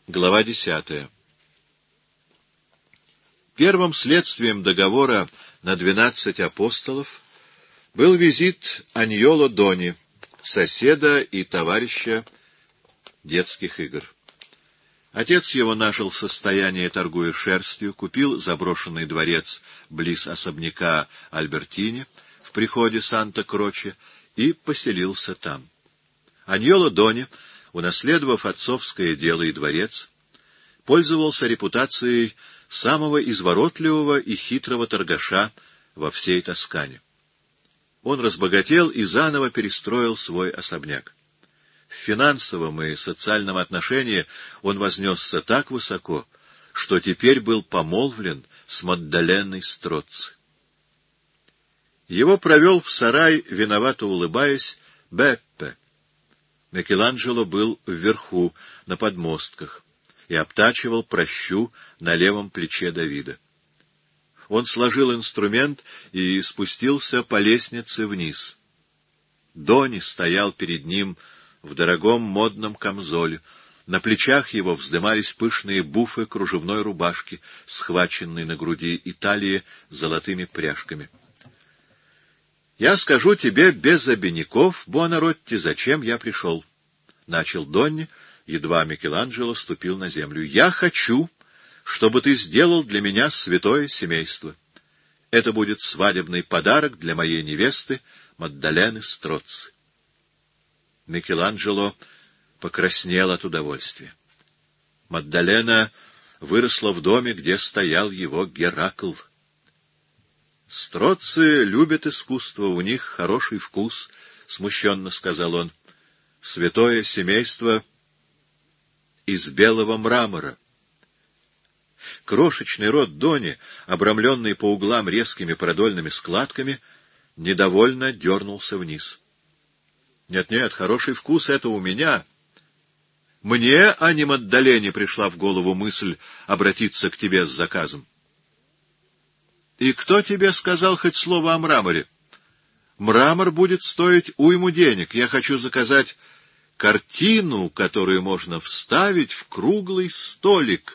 Глава 10. Первым следствием договора на 12 апостолов был визит Аньоло Дони, соседа и товарища детских игр. Отец его нажил состояние, торгуя шерстью, купил заброшенный дворец близ особняка Альбертини в приходе Санта-Кроче и поселился там. Аньоло Дони, унаследовав отцовское дело и дворец, пользовался репутацией самого изворотливого и хитрого торгаша во всей Тоскане. Он разбогател и заново перестроил свой особняк. В финансовом и социальном отношении он вознесся так высоко, что теперь был помолвлен с Маддаленой Строцци. Его провел в сарай, виновато улыбаясь, Беппе. Микеланджело был вверху, на подмостках, и обтачивал пращу на левом плече Давида. Он сложил инструмент и спустился по лестнице вниз. Дони стоял перед ним в дорогом модном камзоле. На плечах его вздымались пышные буфы кружевной рубашки, схваченной на груди и талии золотыми пряжками. — Я скажу тебе без обиняков, Буонаротти, зачем я пришел, — начал Донни, едва Микеланджело ступил на землю. — Я хочу, чтобы ты сделал для меня святое семейство. Это будет свадебный подарок для моей невесты Маддалены Строцци. Микеланджело покраснел от удовольствия. Маддалена выросла в доме, где стоял его Геракл. — Строцци любят искусство, у них хороший вкус, — смущенно сказал он. — Святое семейство из белого мрамора. Крошечный рот Дони, обрамленный по углам резкими продольными складками, недовольно дернулся вниз. Нет, хороший вкус — это у меня. Мне, а не Маддалене, пришла в голову мысль обратиться к тебе с заказом. И кто тебе сказал хоть слово о мраморе? Мрамор будет стоить уйму денег. Я хочу заказать картину, которую можно вставить в круглый столик.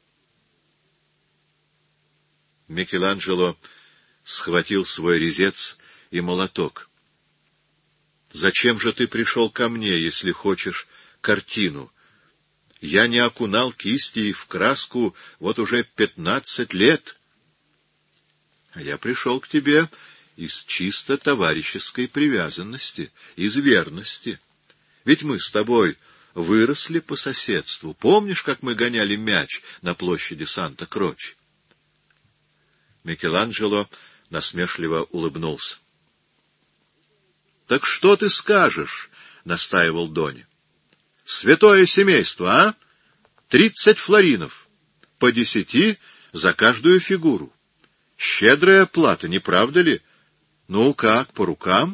Микеланджело схватил свой резец и молоток. — Зачем же ты пришел ко мне, если хочешь картину? Я не окунал кисти в краску вот уже 15 лет. А я пришел к тебе из чисто товарищеской привязанности, из верности. Ведь мы с тобой выросли по соседству. Помнишь, как мы гоняли мяч на площади Санта-Кроче? Микеланджело насмешливо улыбнулся. — Так что ты скажешь? — настаивал Дони. — Святое семейство, а? 30 флоринов. По 10 за каждую фигуру. Щедрая плата, не правда ли? Ну как, по рукам?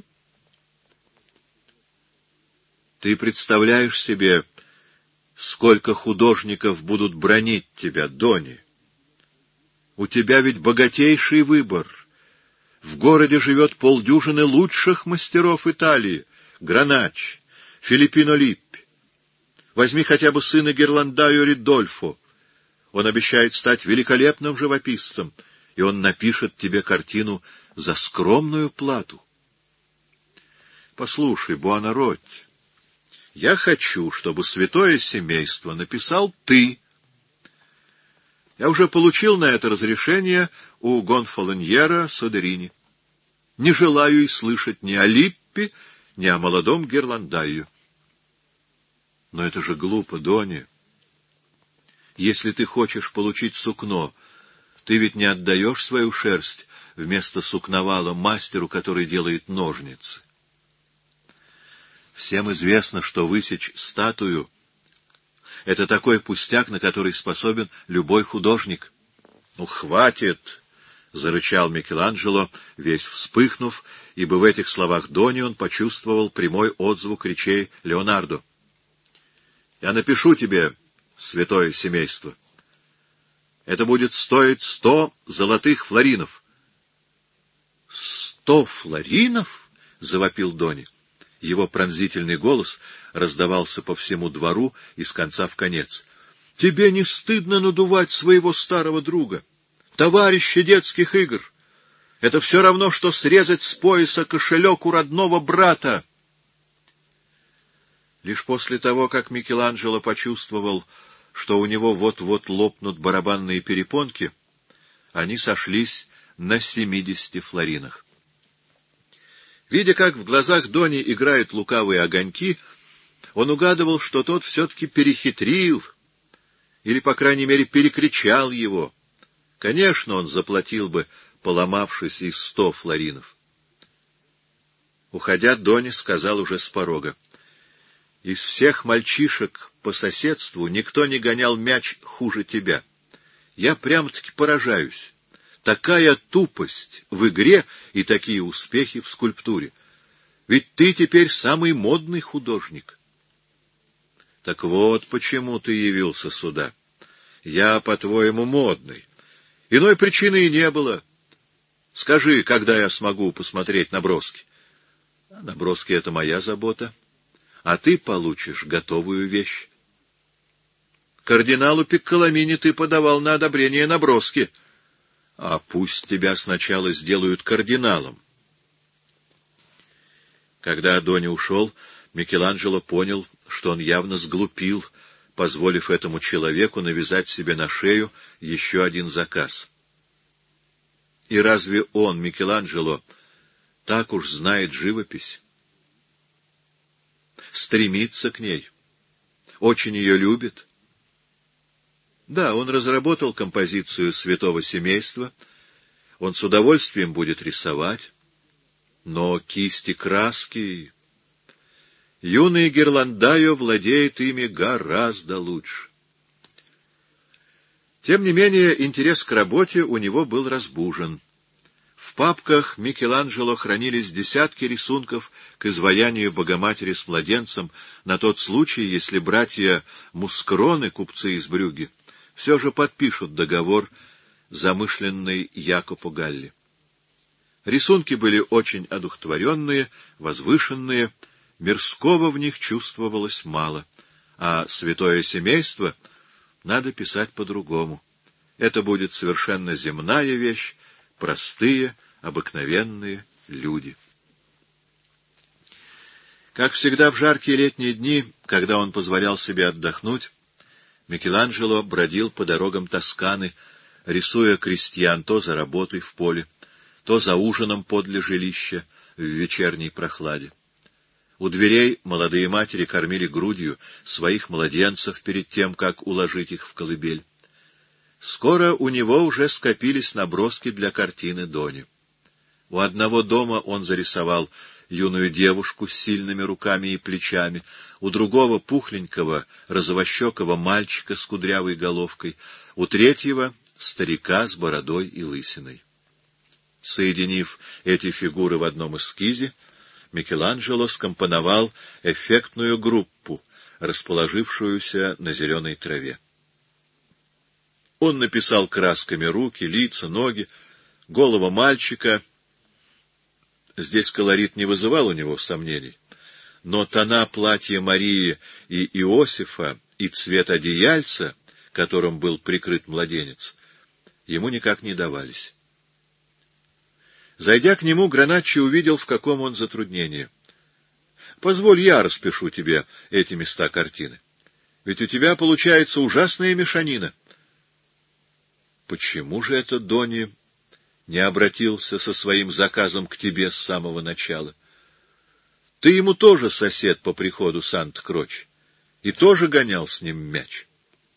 Ты представляешь себе, сколько художников будут бранить тебя, Дони? У тебя ведь богатейший выбор. В городе живет полдюжины лучших мастеров Италии. Граначи, Филиппино Липпи. Возьми хотя бы сына Герландайо Ридольфо. Он обещает стать великолепным живописцем, и он напишет тебе картину за скромную плату. Послушай, Буонаротти, я хочу, чтобы святое семейство написал ты. Я уже получил на это разрешение у Гонфалоньера Содерини. Не желаю и слышать ни о Липпи, ни о молодом Герландайо. Но это же глупо, Дони. Если ты хочешь получить сукно, ты ведь не отдаешь свою шерсть вместо сукновала мастеру, который делает ножницы. Всем известно, что высечь статую — это такой пустяк, на который способен любой художник. — Ну, хватит! — зарычал Микеланджело, весь вспыхнув, ибо в этих словах Дони он почувствовал прямой отзвук речей Леонардо. — Я напишу тебе, святое семейство. Это будет стоить 100 золотых флоринов. — 100 флоринов? — завопил Дони. Его пронзительный голос раздавался по всему двору из конца в конец. Тебе не стыдно надувать своего старого друга, товарища детских игр? Это все равно, что срезать с пояса кошелек у родного брата. Лишь после того, как Микеланджело почувствовал, что у него вот-вот лопнут барабанные перепонки, они сошлись на 70 флоринах. Видя, как в глазах Дони играют лукавые огоньки, он угадывал, что тот все-таки перехитрил, или, по крайней мере, перекричал его. Конечно, он заплатил бы, поломавшись, из 100 флоринов. Уходя, Дони сказал уже с порога: из всех мальчишек по соседству никто не гонял мяч хуже тебя. Я прямо-таки поражаюсь. Такая тупость в игре и такие успехи в скульптуре. Ведь ты теперь самый модный художник. Так вот почему ты явился сюда. Я, по-твоему, модный. Иной причины и не было. Скажи, когда я смогу посмотреть наброски? Наброски — это моя забота. А ты получишь готовую вещь. Кардиналу Пикколамини ты подавал на одобрение наброски. А пусть тебя сначала сделают кардиналом. Когда Дони ушел, Микеланджело понял, что он явно сглупил, позволив этому человеку навязать себе на шею еще один заказ. И разве он, Микеланджело, так уж знает живопись? Стремится к ней, очень ее любит. Да, он разработал композицию святого семейства, он с удовольствием будет рисовать, но кисти краски... Юный Герландайо владеет ими гораздо лучше. Тем не менее, интерес к работе у него был разбужен. В папках Микеланджело хранились десятки рисунков к изваянию Богоматери с младенцем на тот случай, если братья Мускроны, купцы из Брюгге, все же подпишут договор, замышленный Якобу Галли. Рисунки были очень одухотворенные, возвышенные, мирского в них чувствовалось мало, а святое семейство надо писать по-другому. Это будет совершенно земная вещь, простые, обыкновенные люди. Как всегда в жаркие летние дни, когда он позволял себе отдохнуть, Микеланджело бродил по дорогам Тосканы, рисуя крестьян то за работой в поле, то за ужином подле жилища в вечерней прохладе. У дверей молодые матери кормили грудью своих младенцев перед тем, как уложить их в колыбель. Скоро у него уже скопились наброски для картины Дони. У одного дома он зарисовал юную девушку с сильными руками и плечами, у другого — пухленького, розовощекого мальчика с кудрявой головкой, у третьего — старика с бородой и лысиной. Соединив эти фигуры в одном эскизе, Микеланджело скомпоновал эффектную группу, расположившуюся на зеленой траве. Он написал красками руки, лица, ноги, голову мальчика. Здесь колорит не вызывал у него сомнений, но тона платья Марии и Иосифа и цвет одеяльца, которым был прикрыт младенец, ему никак не давались. Зайдя к нему, Граначчи увидел, в каком он затруднении. — Позволь, я распишу тебе эти места картины. Ведь у тебя получается ужасная мешанина. — Почему же это Дони не обратился со своим заказом к тебе с самого начала? Ты ему тоже сосед по приходу Санта-Кроче и тоже гонял с ним мяч.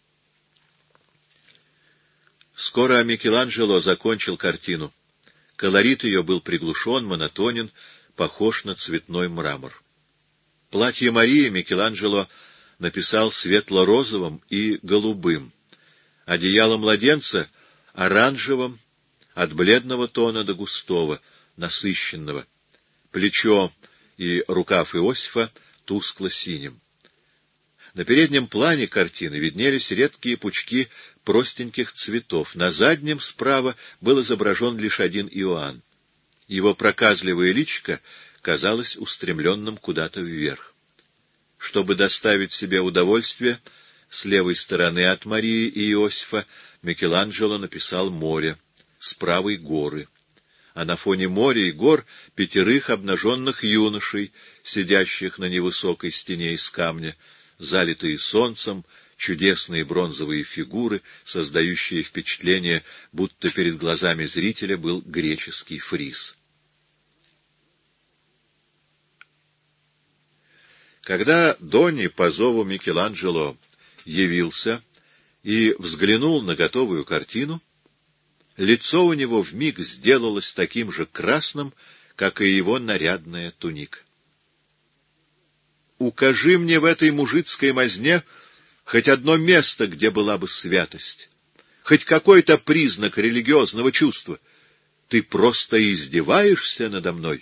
Скоро Микеланджело закончил картину. Колорит ее был приглушен, монотонен, похож на цветной мрамор. Платье Марии Микеланджело написал светло-розовым и голубым, одеяло младенца — оранжевым, от бледного тона до густого, насыщенного, плечо и рукав Иосифа тускло-синим. На переднем плане картины виднелись редкие пучки простеньких цветов. На заднем справа был изображен лишь один Иоанн. Его проказливое личико казалось устремленным куда-то вверх. Чтобы доставить себе удовольствие, с левой стороны от Марии и Иосифа Микеланджело написал море, с правой горы, а на фоне моря и гор 5 обнаженных юношей, сидящих на невысокой стене из камня, залитые солнцем, чудесные бронзовые фигуры, создающие впечатление, будто перед глазами зрителя был греческий фриз. Когда Дони по зову Микеланджело явился и взглянул на готовую картину, лицо у него вмиг сделалось таким же красным, как и его нарядная туника. «Укажи мне в этой мужицкой мазне хоть одно место, где была бы святость, хоть какой-то признак религиозного чувства. Ты просто издеваешься надо мной».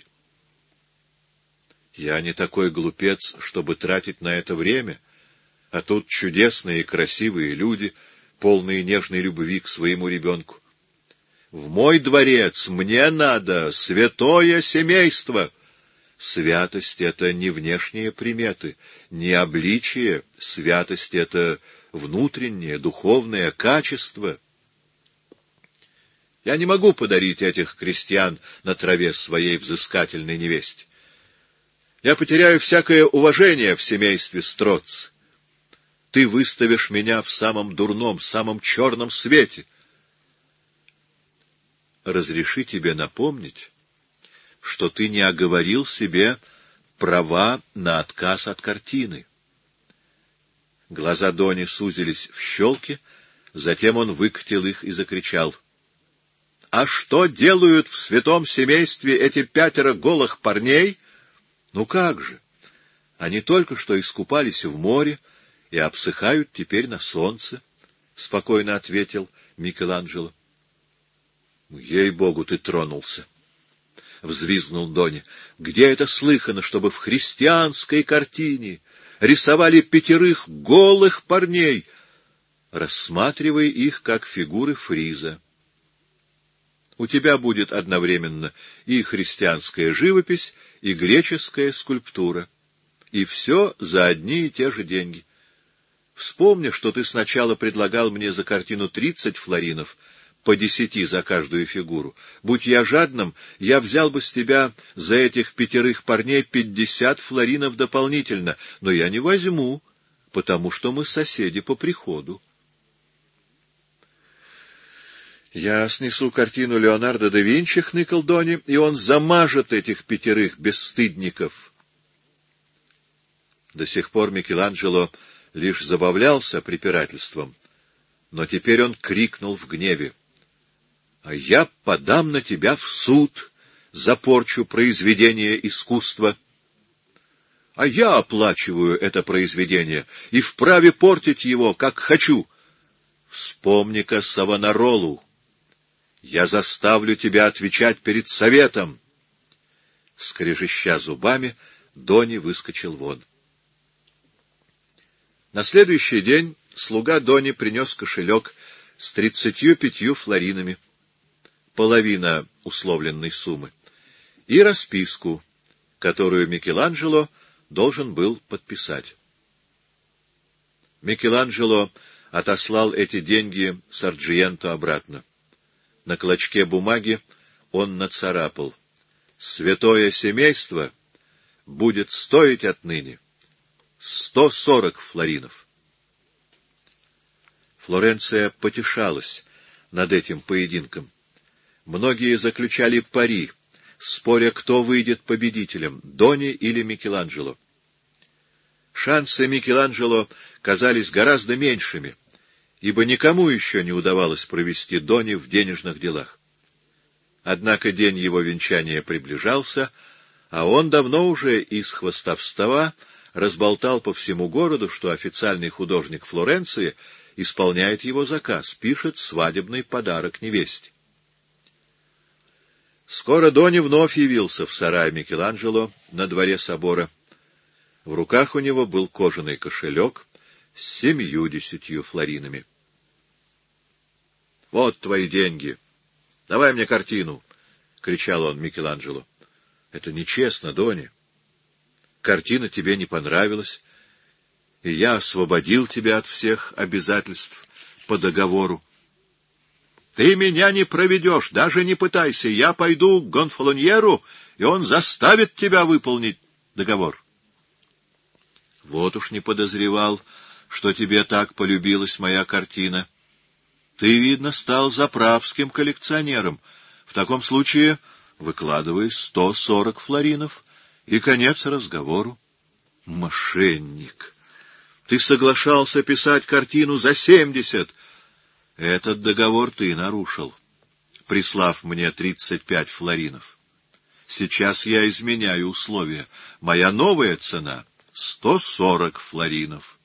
«Я не такой глупец, чтобы тратить на это время, а тут чудесные и красивые люди, полные нежной любви к своему ребенку. В мой дворец мне надо святое семейство». Святость — это не внешние приметы, не обличие. Святость — это внутреннее, духовное качество. Я не могу подарить этих крестьян на траве своей взыскательной невесте. Я потеряю всякое уважение в семействе Строцци. Ты выставишь меня в самом дурном, самом черном свете. Разреши тебе напомнить, что ты не оговорил себе права на отказ от картины. Глаза Дони сузились в щелки, затем он выкатил их и закричал: — А что делают в святом семействе эти 5 голых парней? Ну как же! Они только что искупались в море и обсыхают теперь на солнце, — спокойно ответил Микеланджело. — Ей-богу, ты тронулся! — взвизгнул Дони. — Где это слыхано, чтобы в христианской картине рисовали 5 голых парней? Рассматривай их как фигуры фриза. У тебя будет одновременно и христианская живопись, и греческая скульптура. И все за одни и те же деньги. Вспомни, что ты сначала предлагал мне за картину 30 флоринов, по 10 за каждую фигуру. Будь я жадным, я взял бы с тебя за этих 5 парней 50 флоринов дополнительно, но я не возьму, потому что мы соседи по приходу. Я снесу картину Леонардо да Винчи, — хныкал Дони, — и он замажет этих 5 бесстыдников. До сих пор Микеланджело лишь забавлялся препирательством, но теперь он крикнул в гневе: — А я подам на тебя в суд за порчу произведения искусства. А я оплачиваю это произведение и вправе портить его, как хочу. Вспомни-ка Савонаролу. Я заставлю тебя отвечать перед советом. Скрежеща зубами, Дони выскочил вон. На следующий день слуга Дони принес кошелек с 35 флоринами, половина условленной суммы, и расписку, которую Микеланджело должен был подписать. Микеланджело отослал эти деньги Сарджиенто обратно. На клочке бумаги он нацарапал: «Святое семейство будет стоить отныне 140 флоринов». Флоренция потешалась над этим поединком. Многие заключали пари, споря, кто выйдет победителем, Дони или Микеланджело. Шансы Микеланджело казались гораздо меньшими, ибо никому еще не удавалось провести Дони в денежных делах. Однако день его венчания приближался, а он давно уже из хвастовства разболтал по всему городу, что официальный художник Флоренции исполняет его заказ, пишет свадебный подарок невесте. Скоро Дони вновь явился в сарай Микеланджело на дворе собора. В руках у него был кожаный кошелек с 70 флоринами. — Вот твои деньги. Давай мне картину, — кричал он Микеланджело. — Это нечестно, Дони. Картина тебе не понравилась. и я освободил тебя от всех обязательств по договору. Ты меня не проведешь, даже не пытайся. Я пойду к Гонфалоньеру, и он заставит тебя выполнить договор. Вот уж не подозревал, что тебе так полюбилась моя картина. Ты, видно, стал заправским коллекционером. В таком случае выкладывай 140 флоринов, и конец разговору. Мошенник! Ты соглашался писать картину за 70. Этот договор ты нарушил, прислав мне 35 флоринов. Сейчас я изменяю условия. Моя новая цена — 140 флоринов.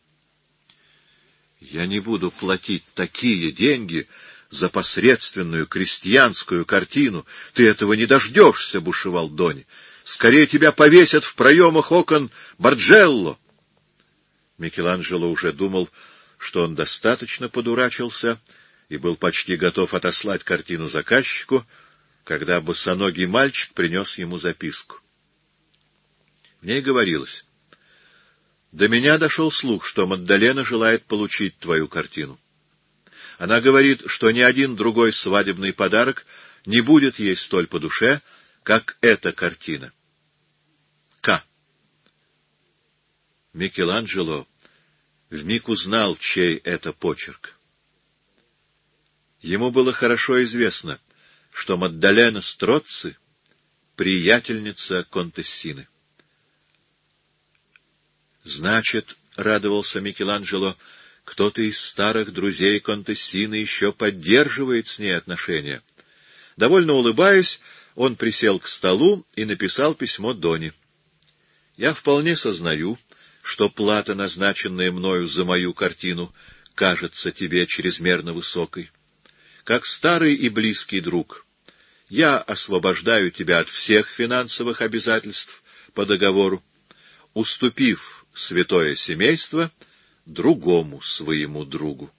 Я не буду платить такие деньги за посредственную крестьянскую картину. Ты этого не дождешься, — бушевал Дони. Скорее тебя повесят в проемах окон Барджелло. Микеланджело уже думал, что он достаточно подурачился, и был почти готов отослать картину заказчику, когда босоногий мальчик принес ему записку. В ней говорилось: «До меня дошел слух, что Маддалена желает получить твою картину. Она говорит, что ни один другой свадебный подарок не будет ей столь по душе, как эта картина. К». Микеланджело вмиг узнал, чей это почерк. Ему было хорошо известно, что Маддалена Строцци — приятельница Контессины. Значит, — радовался Микеланджело, — кто-то из старых друзей Контессины еще поддерживает с ней отношения. Довольно улыбаясь, он присел к столу и написал письмо Дони. «Я вполне сознаю, что плата, назначенная мною за мою картину, кажется тебе чрезмерно высокой. Как старый и близкий друг, я освобождаю тебя от всех финансовых обязательств по договору, уступив святое семейство другому своему другу».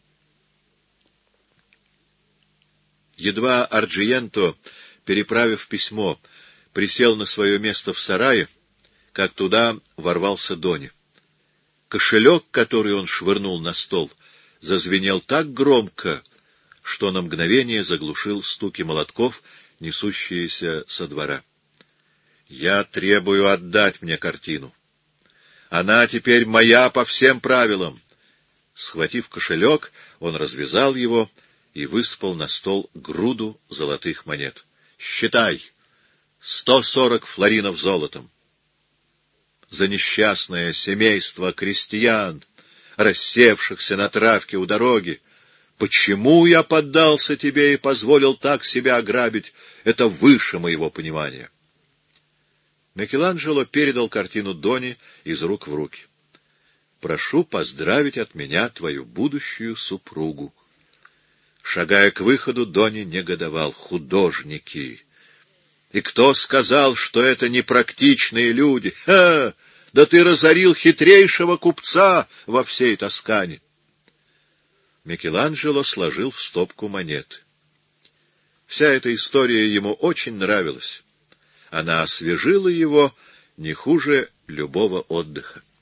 Едва Арджиенто, переправив письмо, присел на свое место в сарае, как туда ворвался Дони. Кошелек, который он швырнул на стол, зазвенел так громко, что на мгновение заглушил стуки молотков, несущиеся со двора. «Я требую отдать мне картину. Она теперь моя по всем правилам». Схватив кошелек, он развязал его и высыпал на стол груду золотых монет. «Считай! 140 флоринов золотом! За несчастное семейство крестьян, рассевшихся на травке у дороги. Почему я поддался тебе и позволил так себя ограбить, это выше моего понимания». Микеланджело передал картину Дони из рук в руки. «Прошу поздравить от меня твою будущую супругу». Шагая к выходу, Дони негодовал. «Художники! И кто сказал, что это непрактичные люди? Ха! Да ты разорил хитрейшего купца во всей Тоскане!» Микеланджело сложил в стопку монеты. Вся эта история ему очень нравилась. Она освежила его не хуже любого отдыха.